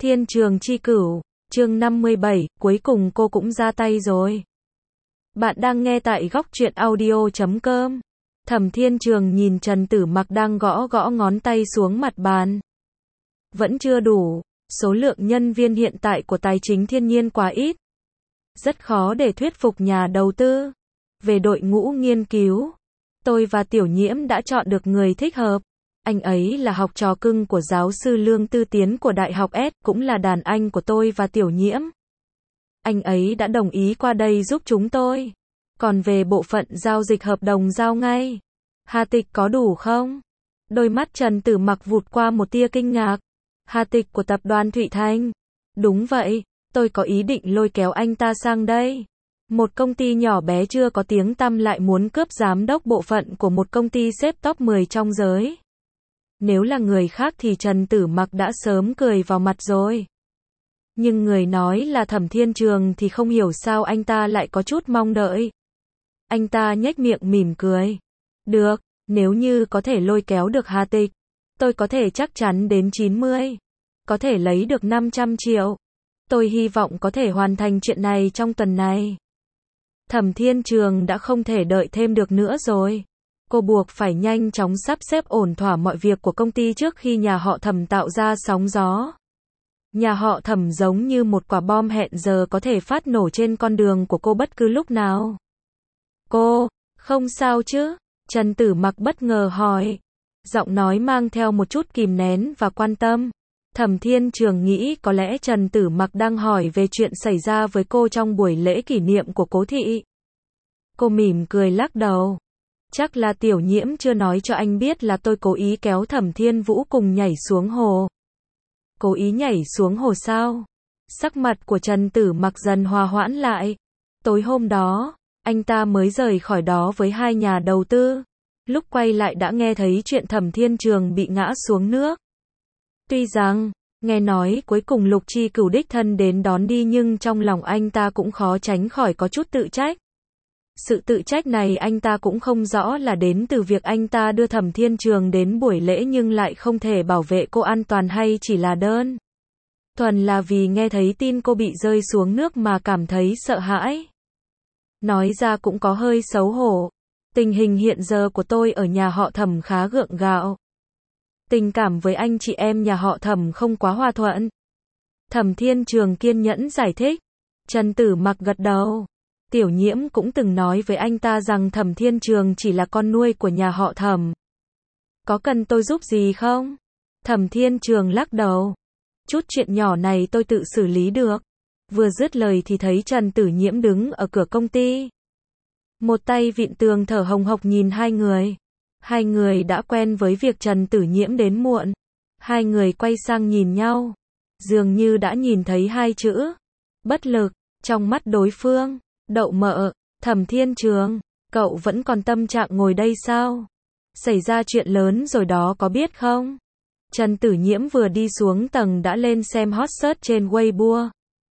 Thiên Trường Chi Cửu, chương 57, cuối cùng cô cũng ra tay rồi. Bạn đang nghe tại góc truyện audio.com. Thẩm Thiên Trường nhìn Trần Tử Mặc đang gõ gõ ngón tay xuống mặt bàn. Vẫn chưa đủ, số lượng nhân viên hiện tại của Tài chính Thiên Nhiên quá ít. Rất khó để thuyết phục nhà đầu tư. Về đội ngũ nghiên cứu, tôi và Tiểu Nhiễm đã chọn được người thích hợp. Anh ấy là học trò cưng của giáo sư Lương Tư Tiến của Đại học S, cũng là đàn anh của tôi và Tiểu Nhiễm. Anh ấy đã đồng ý qua đây giúp chúng tôi. Còn về bộ phận giao dịch hợp đồng giao ngay. Hà tịch có đủ không? Đôi mắt Trần Tử Mặc vụt qua một tia kinh ngạc. Hà tịch của tập đoàn Thụy Thanh. Đúng vậy, tôi có ý định lôi kéo anh ta sang đây. Một công ty nhỏ bé chưa có tiếng tăm lại muốn cướp giám đốc bộ phận của một công ty xếp top 10 trong giới. Nếu là người khác thì Trần Tử Mặc đã sớm cười vào mặt rồi. Nhưng người nói là Thẩm Thiên Trường thì không hiểu sao anh ta lại có chút mong đợi. Anh ta nhếch miệng mỉm cười. Được, nếu như có thể lôi kéo được Hà Tịch, tôi có thể chắc chắn đến 90. Có thể lấy được 500 triệu. Tôi hy vọng có thể hoàn thành chuyện này trong tuần này. Thẩm Thiên Trường đã không thể đợi thêm được nữa rồi. Cô buộc phải nhanh chóng sắp xếp ổn thỏa mọi việc của công ty trước khi nhà họ Thẩm tạo ra sóng gió. Nhà họ Thẩm giống như một quả bom hẹn giờ có thể phát nổ trên con đường của cô bất cứ lúc nào. Cô, không sao chứ? Trần Tử Mặc bất ngờ hỏi. Giọng nói mang theo một chút kìm nén và quan tâm. Thẩm Thiên Trường nghĩ có lẽ Trần Tử Mặc đang hỏi về chuyện xảy ra với cô trong buổi lễ kỷ niệm của Cố Thị. Cô mỉm cười lắc đầu. Chắc là Tiểu Nhiễm chưa nói cho anh biết là tôi cố ý kéo Thẩm Thiên Vũ cùng nhảy xuống hồ. Cố ý nhảy xuống hồ sao? Sắc mặt của Trần Tử Mặc dần hòa hoãn lại. Tối hôm đó, anh ta mới rời khỏi đó với hai nhà đầu tư. Lúc quay lại đã nghe thấy chuyện Thẩm Thiên Trường bị ngã xuống nước. Tuy rằng, nghe nói cuối cùng Lục Chi Cửu đích thân đến đón đi nhưng trong lòng anh ta cũng khó tránh khỏi có chút tự trách. Sự tự trách này anh ta cũng không rõ là đến từ việc anh ta đưa Thẩm Thiên Trường đến buổi lễ nhưng lại không thể bảo vệ cô an toàn hay chỉ là đơn thuần là vì nghe thấy tin cô bị rơi xuống nước mà cảm thấy sợ hãi. Nói ra cũng có hơi xấu hổ. Tình hình hiện giờ của tôi ở nhà họ Thẩm khá gượng gạo. Tình cảm với anh chị em nhà họ Thẩm không quá hòa thuận. Thẩm Thiên Trường kiên nhẫn giải thích. Trần Tử Mặc gật đầu. Tiểu Nhiễm cũng từng nói với anh ta rằng Thẩm Thiên Trường chỉ là con nuôi của nhà họ Thẩm. Có cần tôi giúp gì không? Thẩm Thiên Trường lắc đầu. Chút chuyện nhỏ này tôi tự xử lý được. Vừa dứt lời thì thấy Trần Tử Nhiễm đứng ở cửa công ty. Một tay vịn tường thở hồng hộc nhìn hai người. Hai người đã quen với việc Trần Tử Nhiễm đến muộn. Hai người quay sang nhìn nhau. Dường như đã nhìn thấy hai chữ bất lực trong mắt đối phương. Đậu mợ, Thẩm Thiên Trường, cậu vẫn còn tâm trạng ngồi đây sao? Xảy ra chuyện lớn rồi đó có biết không? Trần Tử Nhiễm vừa đi xuống tầng đã lên xem hot search trên Weibo.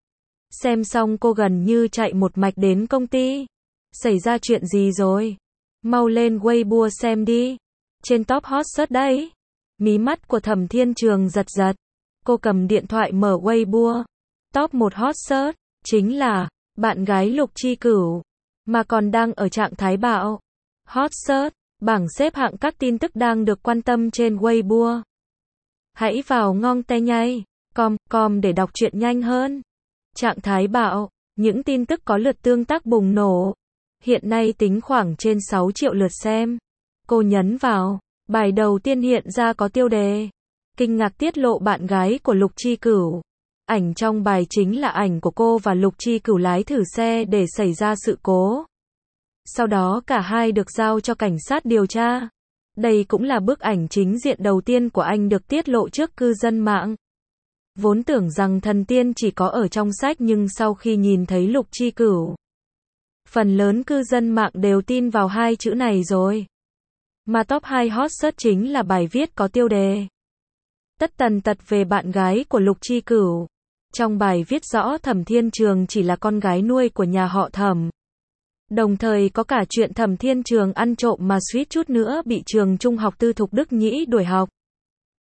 Xem xong cô gần như chạy một mạch đến công ty. Xảy ra chuyện gì rồi? Mau lên Weibo xem đi. Trên top hot search đấy. Mí mắt của Thẩm Thiên Trường giật giật. Cô cầm điện thoại mở Weibo. Top 1 hot search chính là bạn gái Lục Chi Cửu, mà còn đang ở trạng thái bạo. Hot search, bảng xếp hạng các tin tức đang được quan tâm trên Weibo. Hãy vào ngong te nhây, com để đọc truyện nhanh hơn. Trạng thái bạo, những tin tức có lượt tương tác bùng nổ. Hiện nay tính khoảng trên 6 triệu lượt xem. Cô nhấn vào, bài đầu tiên hiện ra có tiêu đề. Kinh ngạc tiết lộ bạn gái của Lục Chi Cửu. Ảnh trong bài chính là ảnh của cô và Lục Chi Cửu lái thử xe để xảy ra sự cố. Sau đó cả hai được giao cho cảnh sát điều tra. Đây cũng là bức ảnh chính diện đầu tiên của anh được tiết lộ trước cư dân mạng. Vốn tưởng rằng thần tiên chỉ có ở trong sách nhưng sau khi nhìn thấy Lục Chi Cửu, phần lớn cư dân mạng đều tin vào hai chữ này rồi. Mà top 2 hot search chính là bài viết có tiêu đề tất tần tật về bạn gái của Lục Chi Cửu. Trong bài viết rõ Thẩm Thiên Trường chỉ là con gái nuôi của nhà họ Thẩm. Đồng thời có cả chuyện Thẩm Thiên Trường ăn trộm mà suýt chút nữa bị trường trung học tư thục Đức Nhĩ đuổi học.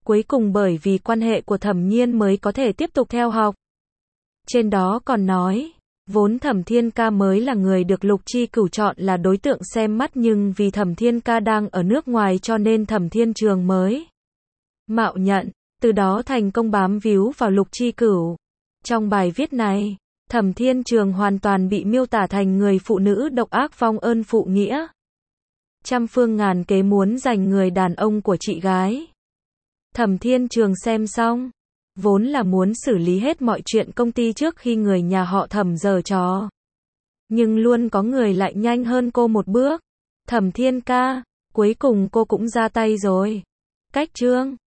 Cuối cùng bởi vì quan hệ của Thẩm Nhiên mới có thể tiếp tục theo học. Trên đó còn nói, vốn Thẩm Thiên Ca mới là người được Lục Chi Cửu chọn là đối tượng xem mắt, nhưng vì Thẩm Thiên Ca đang ở nước ngoài cho nên Thẩm Thiên Trường mới mạo nhận, từ đó thành công bám víu vào Lục Chi Cửu. Trong bài viết này, Thẩm Thiên Trường hoàn toàn bị miêu tả thành người phụ nữ độc ác vong ơn phụ nghĩa, trăm phương ngàn kế muốn giành người đàn ông của chị gái. Thẩm Thiên Trường xem xong, vốn là muốn xử lý hết mọi chuyện công ty trước khi người nhà họ Thẩm giở trò. Nhưng luôn có người lại nhanh hơn cô một bước. Thẩm Thiên Ca, cuối cùng cô cũng ra tay rồi. Cách chương